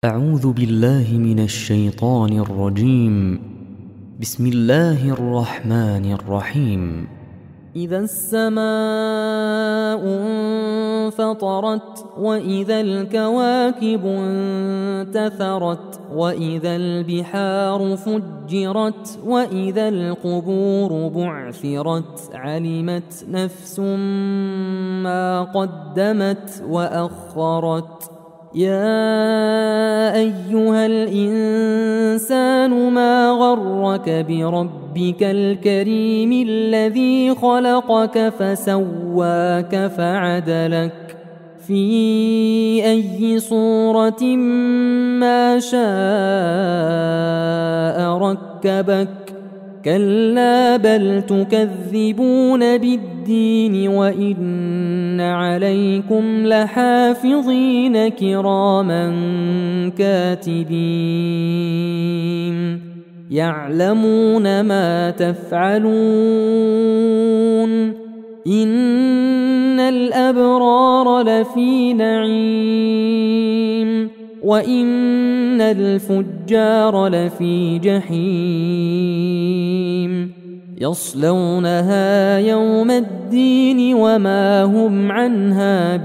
أعوذ بالله من الشيطان الرجيم. بسم الله الرحمن الرحيم. إذا السماء انفطرت وإذا الكواكب انتثرت وإذا البحار فجرت وإذا القبور بعثرت علمت نفس ما قدمت وأخرت. يا أيها الإنسان ما غرك بربك الكريم الذي خلقك فسواك فعدلك في أي صورة ما شاء ركبك. كلا بل تكذبون بالدين وإن عليكم لحافظين كراما كاتبين يعلمون ما تفعلون. إن الأبرار لفي نعيم وإن الفجار لفي جحيم يصلونها يوم الدين وما هم عنها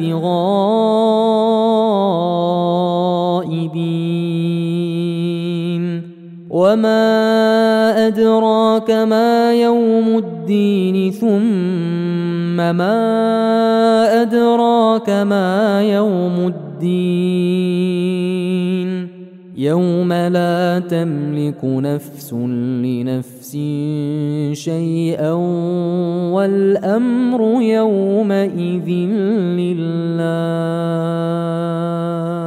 بغائبين. وما أدراك ما يوم الدين ثم ما أدراك ما يوم الدين يوم لا تملك نفس لنفس شيئا والأمر يومئذ لله.